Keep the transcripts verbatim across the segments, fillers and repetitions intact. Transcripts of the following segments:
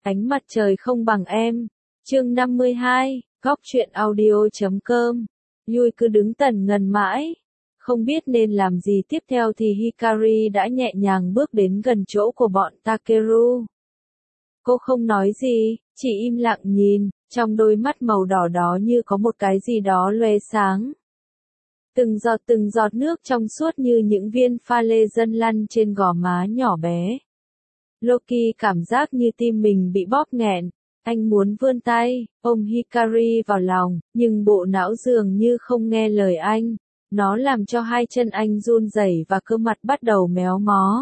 Ánh mặt trời không bằng em. Chương năm mươi hai, góc truyện audio chấm com. Yui cứ đứng tần ngần mãi, không biết nên làm gì tiếp theo thì Hikari đã nhẹ nhàng bước đến gần chỗ của bọn Takeru. Cô không nói gì, chỉ im lặng nhìn, trong đôi mắt màu đỏ đó như có một cái gì đó lóe sáng. Từng giọt từng giọt nước trong suốt như những viên pha lê dâng lăn trên gò má nhỏ bé. Loki cảm giác như tim mình bị bóp nghẹn, anh muốn vươn tay, ôm Hikari vào lòng, nhưng bộ não dường như không nghe lời anh. Nó làm cho hai chân anh run rẩy và cơ mặt bắt đầu méo mó.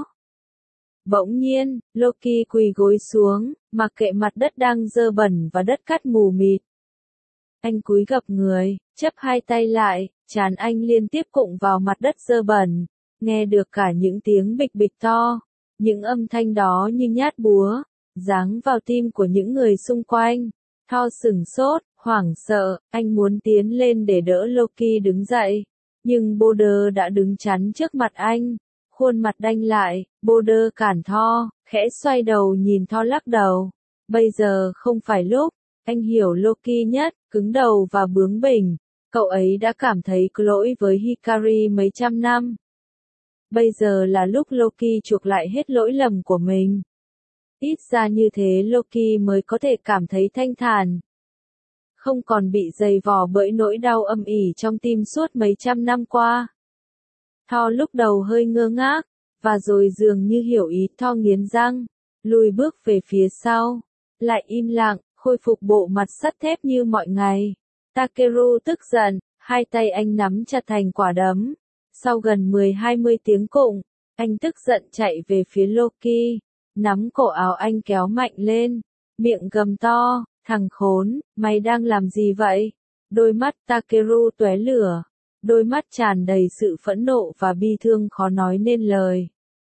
Bỗng nhiên, Loki quỳ gối xuống, mặc kệ mặt đất đang dơ bẩn và đất cát mù mịt. Anh cúi gập người, chắp hai tay lại, trán anh liên tiếp cụng vào mặt đất dơ bẩn, nghe được cả những tiếng bịch bịch to. Những âm thanh đó như nhát búa, giáng vào tim của những người xung quanh. Thor sửng sốt, hoảng sợ, anh muốn tiến lên để đỡ Loki đứng dậy. Nhưng Boulder đã đứng chắn trước mặt anh, khuôn mặt đanh lại. Boulder cản Thor, khẽ xoay đầu nhìn Thor lắc đầu. Bây giờ không phải lúc, anh hiểu Loki nhất, cứng đầu và bướng bỉnh. Cậu ấy đã cảm thấy có lỗi với Hikari mấy trăm năm. Bây giờ là lúc Loki chuộc lại hết lỗi lầm của mình. Ít ra như thế Loki mới có thể cảm thấy thanh thản. Không còn bị dày vò bởi nỗi đau âm ỉ trong tim suốt mấy trăm năm qua. Thor lúc đầu hơi ngơ ngác, và rồi dường như hiểu ý Thor nghiến răng, lùi bước về phía sau, lại im lặng, khôi phục bộ mặt sắt thép như mọi ngày. Takeru tức giận, hai tay anh nắm chặt thành quả đấm. Sau gần mười hai mươi tiếng cụng, anh tức giận chạy về phía Loki, nắm cổ áo anh kéo mạnh lên, miệng gầm to, thằng khốn, mày đang làm gì vậy? Đôi mắt Takeru tóe lửa, đôi mắt tràn đầy sự phẫn nộ và bi thương khó nói nên lời.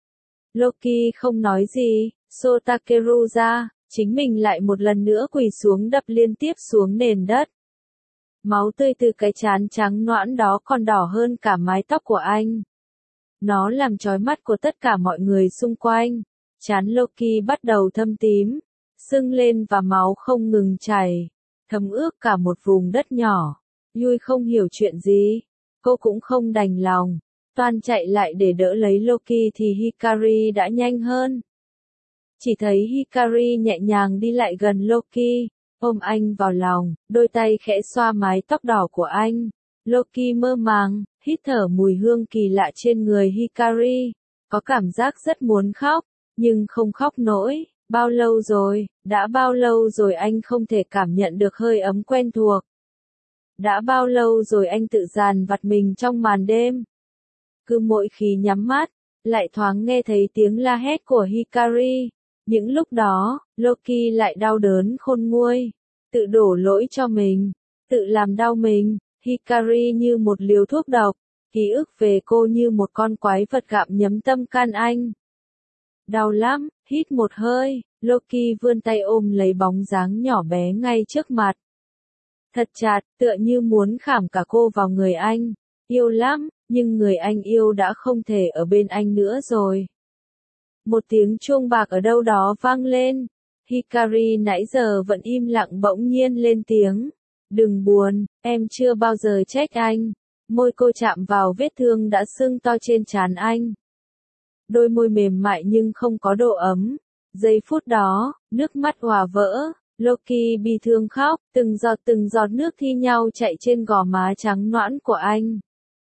Loki không nói gì, xô Takeru ra, chính mình lại một lần nữa quỳ xuống đập liên tiếp xuống nền đất. Máu tươi từ cái trán trắng nõn đó còn đỏ hơn cả mái tóc của anh. Nó làm chói mắt của tất cả mọi người xung quanh. Trán Loki bắt đầu thâm tím, sưng lên và máu không ngừng chảy, thấm ướt cả một vùng đất nhỏ. Yui không hiểu chuyện gì, cô cũng không đành lòng, toan chạy lại để đỡ lấy Loki thì Hikari đã nhanh hơn. Chỉ thấy Hikari nhẹ nhàng đi lại gần Loki, ôm anh vào lòng, đôi tay khẽ xoa mái tóc đỏ của anh. Loki mơ màng, hít thở mùi hương kỳ lạ trên người Hikari, có cảm giác rất muốn khóc, nhưng không khóc nổi. Bao lâu rồi, đã bao lâu rồi anh không thể cảm nhận được hơi ấm quen thuộc. Đã bao lâu rồi anh tự dằn vặt mình trong màn đêm. Cứ mỗi khi nhắm mắt, lại thoáng nghe thấy tiếng la hét của Hikari. Những lúc đó, Loki lại đau đớn khôn nguôi, tự đổ lỗi cho mình, tự làm đau mình. Hikari như một liều thuốc độc, ký ức về cô như một con quái vật gặm nhấm tâm can anh. Đau lắm, hít một hơi, Loki vươn tay ôm lấy bóng dáng nhỏ bé ngay trước mặt. Thật chặt, tựa như muốn khảm cả cô vào người anh. Yêu lắm, nhưng người anh yêu đã không thể ở bên anh nữa rồi. Một tiếng chuông bạc ở đâu đó vang lên. Hikari nãy giờ vẫn im lặng bỗng nhiên lên tiếng. Đừng buồn, em chưa bao giờ trách anh. Môi cô chạm vào vết thương đã sưng to trên trán anh. Đôi môi mềm mại nhưng không có độ ấm. Giây phút đó, nước mắt hòa vỡ. Loki bi thương khóc, từng giọt từng giọt nước thi nhau chạy trên gò má trắng nõn của anh.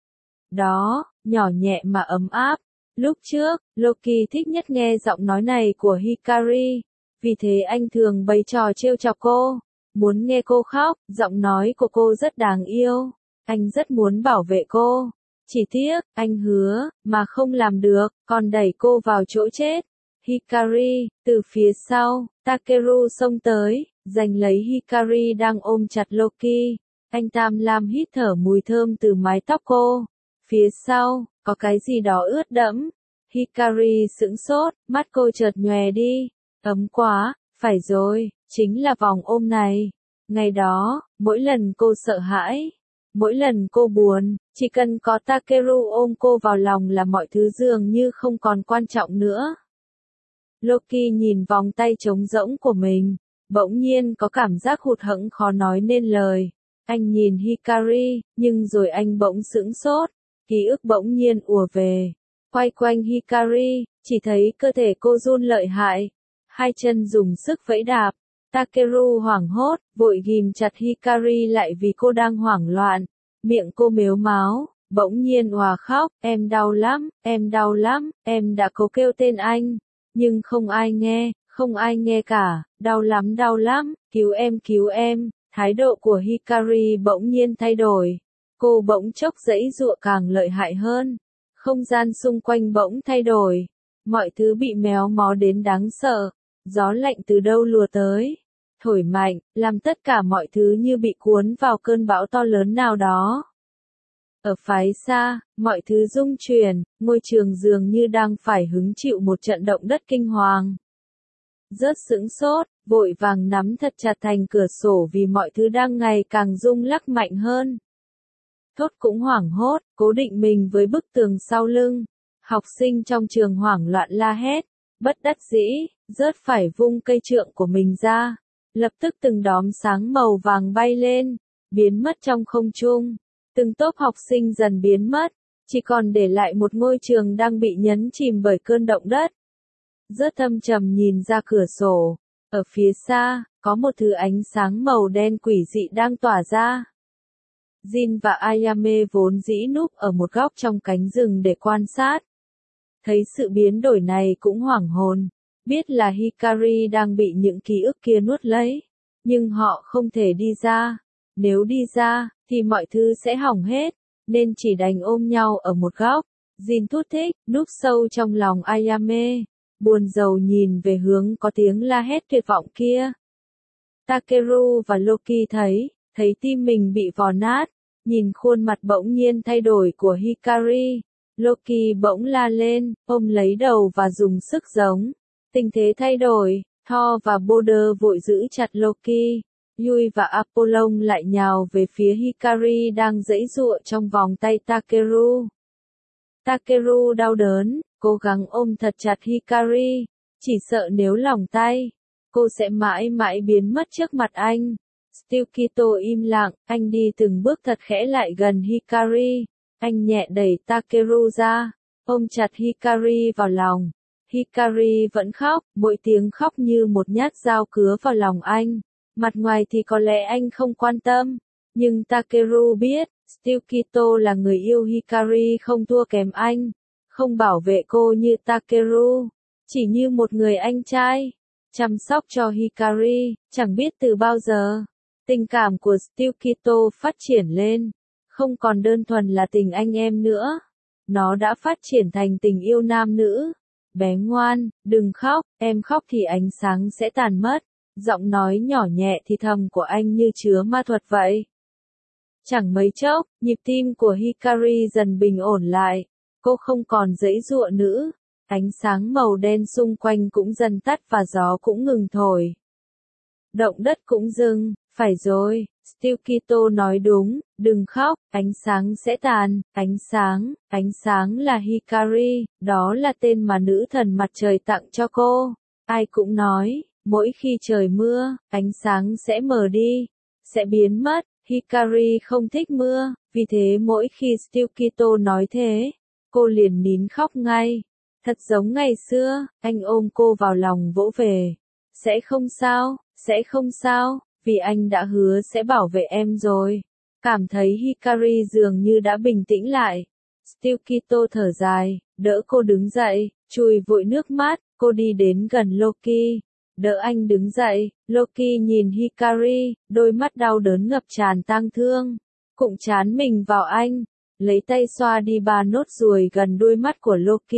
Đó, nhỏ nhẹ mà ấm áp. Lúc trước, Loki thích nhất nghe giọng nói này của Hikari, vì thế anh thường bày trò trêu chọc cô, muốn nghe cô khóc. Giọng nói của cô rất đáng yêu, anh rất muốn bảo vệ cô. Chỉ tiếc, anh hứa, mà không làm được, còn đẩy cô vào chỗ chết. Hikari, từ phía sau, Takeru xông tới, giành lấy Hikari đang ôm chặt Loki. Anh tham lam hít thở mùi thơm từ mái tóc cô. Phía sau, có cái gì đó ướt đẫm. Hikari sững sốt, mắt cô chợt nhòe đi. Ấm quá, phải rồi, chính là vòng ôm này. Ngày đó, mỗi lần cô sợ hãi, mỗi lần cô buồn, chỉ cần có Takeru ôm cô vào lòng là mọi thứ dường như không còn quan trọng nữa. Loki nhìn vòng tay trống rỗng của mình, bỗng nhiên có cảm giác hụt hẫng khó nói nên lời. Anh nhìn Hikari, nhưng rồi anh bỗng sững sốt, ký ức bỗng nhiên ùa về. Quay quanh Hikari, chỉ thấy cơ thể cô run lợi hại, hai chân dùng sức vẫy đạp. Takeru hoảng hốt, vội ghim chặt Hikari lại vì cô đang hoảng loạn. Miệng cô mếu máo, bỗng nhiên òa khóc, em đau lắm, em đau lắm, em đã cố kêu tên anh, nhưng không ai nghe, không ai nghe cả, đau lắm đau lắm, cứu em cứu em. Thái độ của Hikari bỗng nhiên thay đổi, cô bỗng chốc giãy giụa càng lợi hại hơn, không gian xung quanh bỗng thay đổi, mọi thứ bị méo mó đến đáng sợ, gió lạnh từ đâu lùa tới, thổi mạnh, làm tất cả mọi thứ như bị cuốn vào cơn bão to lớn nào đó. Ở phái xa, mọi thứ rung chuyển, ngôi trường dường như đang phải hứng chịu một trận động đất kinh hoàng. Rớt sững sốt, vội vàng nắm thật chặt thành cửa sổ vì mọi thứ đang ngày càng rung lắc mạnh hơn. Thốt cũng hoảng hốt, cố định mình với bức tường sau lưng. Học sinh trong trường hoảng loạn la hét, bất đắc dĩ, rớt phải vung cây trượng của mình ra. Lập tức từng đốm sáng màu vàng bay lên, biến mất trong không trung. Từng tốp học sinh dần biến mất, chỉ còn để lại một ngôi trường đang bị nhấn chìm bởi cơn động đất. Rớt thâm trầm nhìn ra cửa sổ, ở phía xa, có một thứ ánh sáng màu đen quỷ dị đang tỏa ra. Jin và Ayame vốn dĩ núp ở một góc trong cánh rừng để quan sát. Thấy sự biến đổi này cũng hoảng hồn, biết là Hikari đang bị những ký ức kia nuốt lấy, nhưng họ không thể đi ra. Nếu đi ra, thì mọi thứ sẽ hỏng hết, nên chỉ đành ôm nhau ở một góc. Jin thút thích, núp sâu trong lòng Ayame, buồn rầu nhìn về hướng có tiếng la hét tuyệt vọng kia. Takeru và Loki thấy, thấy tim mình bị vò nát, nhìn khuôn mặt bỗng nhiên thay đổi của Hikari. Loki bỗng la lên, ôm lấy đầu và dùng sức giống. Tình thế thay đổi, Thor và Boulder vội giữ chặt Loki. Yui và Apollon lại nhào về phía Hikari đang giãy giụa trong vòng tay Takeru. Takeru đau đớn, cố gắng ôm thật chặt Hikari, chỉ sợ nếu lỏng tay, cô sẽ mãi mãi biến mất trước mặt anh. Tsukito im lặng, anh đi từng bước thật khẽ lại gần Hikari, anh nhẹ đẩy Takeru ra, ôm chặt Hikari vào lòng. Hikari vẫn khóc, mỗi tiếng khóc như một nhát dao cứa vào lòng anh. Mặt ngoài thì có lẽ anh không quan tâm, nhưng Takeru biết, Tsukito là người yêu Hikari không thua kém anh, không bảo vệ cô như Takeru, chỉ như một người anh trai, chăm sóc cho Hikari. Chẳng biết từ bao giờ, tình cảm của Tsukito phát triển lên, không còn đơn thuần là tình anh em nữa, nó đã phát triển thành tình yêu nam nữ. Bé ngoan, đừng khóc, em khóc thì ánh sáng sẽ tàn mất. Giọng nói nhỏ nhẹ thì thầm của anh như chứa ma thuật vậy. Chẳng mấy chốc, nhịp tim của Hikari dần bình ổn lại. Cô không còn giãy giụa nữa. Ánh sáng màu đen xung quanh cũng dần tắt và gió cũng ngừng thổi. Động đất cũng dừng, phải rồi, Tsukito nói đúng, đừng khóc, ánh sáng sẽ tàn, ánh sáng, ánh sáng là Hikari, đó là tên mà nữ thần mặt trời tặng cho cô. Ai cũng nói, mỗi khi trời mưa, ánh sáng sẽ mờ đi, sẽ biến mất. Hikari không thích mưa, vì thế mỗi khi Tsukito nói thế, cô liền nín khóc ngay. Thật giống ngày xưa, anh ôm cô vào lòng vỗ về. Sẽ không sao, sẽ không sao, vì anh đã hứa sẽ bảo vệ em rồi. Cảm thấy Hikari dường như đã bình tĩnh lại. Tsukito thở dài, đỡ cô đứng dậy, chùi vội nước mắt, cô đi đến gần Loki. Đỡ anh đứng dậy, Loki nhìn Hikari, đôi mắt đau đớn ngập tràn tang thương. Cụng chán mình vào anh, lấy tay xoa đi ba nốt ruồi gần đôi mắt của Loki.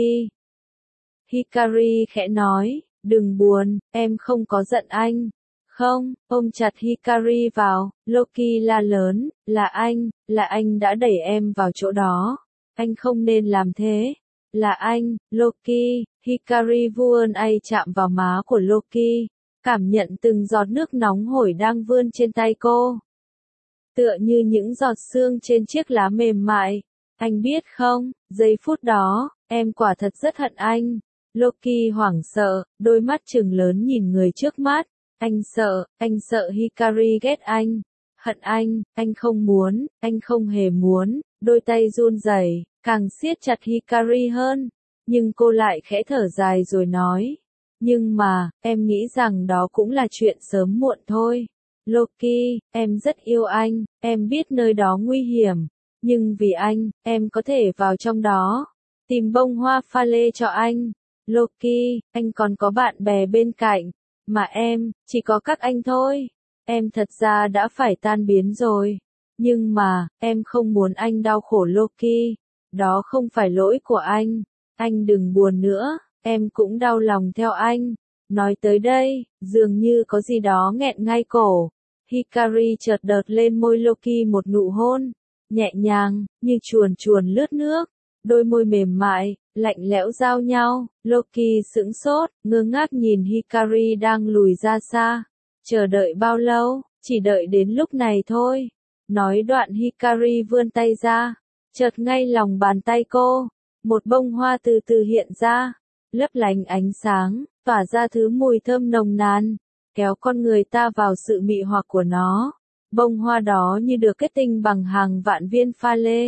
Hikari khẽ nói, đừng buồn, em không có giận anh. Không, ôm chặt Hikari vào, Loki la lớn, là anh, là anh đã đẩy em vào chỗ đó. Anh không nên làm thế. Là anh, Loki. Hikari vươn tay chạm vào má của Loki, cảm nhận từng giọt nước nóng hổi đang vươn trên tay cô. Tựa như những giọt sương trên chiếc lá mềm mại. Anh biết không, giây phút đó, em quả thật rất hận anh. Loki hoảng sợ, đôi mắt trừng lớn nhìn người trước mắt. Anh sợ, anh sợ Hikari ghét anh. Hận anh, anh không muốn, anh không hề muốn. Đôi tay run rẩy, càng siết chặt Hikari hơn. Nhưng cô lại khẽ thở dài rồi nói. Nhưng mà, em nghĩ rằng đó cũng là chuyện sớm muộn thôi. Loki, em rất yêu anh, em biết nơi đó nguy hiểm. Nhưng vì anh, em có thể vào trong đó. Tìm bông hoa pha lê cho anh. Loki, anh còn có bạn bè bên cạnh. Mà em, chỉ có các anh thôi. Em thật ra đã phải tan biến rồi. Nhưng mà, em không muốn anh đau khổ Loki. Đó không phải lỗi của anh. Anh đừng buồn nữa, em cũng đau lòng theo anh. Nói tới đây, dường như có gì đó nghẹn ngay cổ. Hikari chợt đợt lên môi Loki một nụ hôn. Nhẹ nhàng, như chuồn chuồn lướt nước. Đôi môi mềm mại, lạnh lẽo giao nhau. Loki sững sốt, ngơ ngác nhìn Hikari đang lùi ra xa. Chờ đợi bao lâu, chỉ đợi đến lúc này thôi. Nói đoạn Hikari vươn tay ra. Chợt ngay lòng bàn tay cô, một bông hoa từ từ hiện ra. Lấp lánh ánh sáng, tỏa ra thứ mùi thơm nồng nàn, kéo con người ta vào sự mị hoặc của nó. Bông hoa đó như được kết tinh bằng hàng vạn viên pha lê.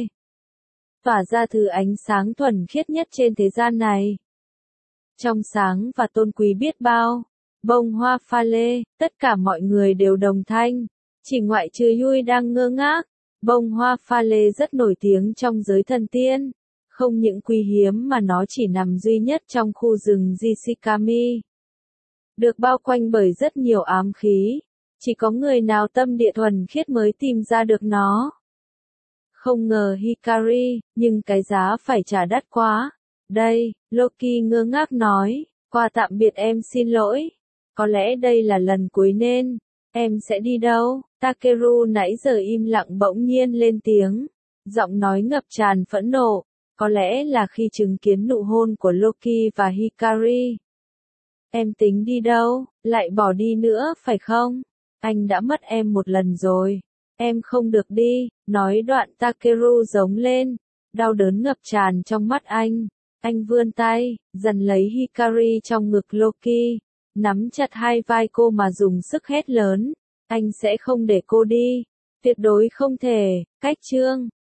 Tỏa ra thứ ánh sáng thuần khiết nhất trên thế gian này. Trong sáng và tôn quý biết bao. Bông hoa pha lê, tất cả mọi người đều đồng thanh. Chỉ ngoại trừ Yui đang ngơ ngác. Bông hoa pha lê rất nổi tiếng trong giới thần tiên. Không những quý hiếm mà nó chỉ nằm duy nhất trong khu rừng Jishikami. Được bao quanh bởi rất nhiều ám khí. Chỉ có người nào tâm địa thuần khiết mới tìm ra được nó. Không ngờ Hikari, nhưng cái giá phải trả đắt quá. Đây, Loki ngơ ngác nói, qua tạm biệt em xin lỗi. Có lẽ đây là lần cuối nên, em sẽ đi đâu? Takeru nãy giờ im lặng bỗng nhiên lên tiếng. Giọng nói ngập tràn phẫn nộ. Có lẽ là khi chứng kiến nụ hôn của Loki và Hikari. Em tính đi đâu, lại bỏ đi nữa phải không? Anh đã mất em một lần rồi. Em không được đi, nói đoạn Takeru giống lên. Đau đớn ngập tràn trong mắt anh. Anh vươn tay, dần lấy Hikari trong ngực Loki. Nắm chặt hai vai cô mà dùng sức hét lớn. Anh sẽ không để cô đi. Tuyệt đối không thể, cách chương.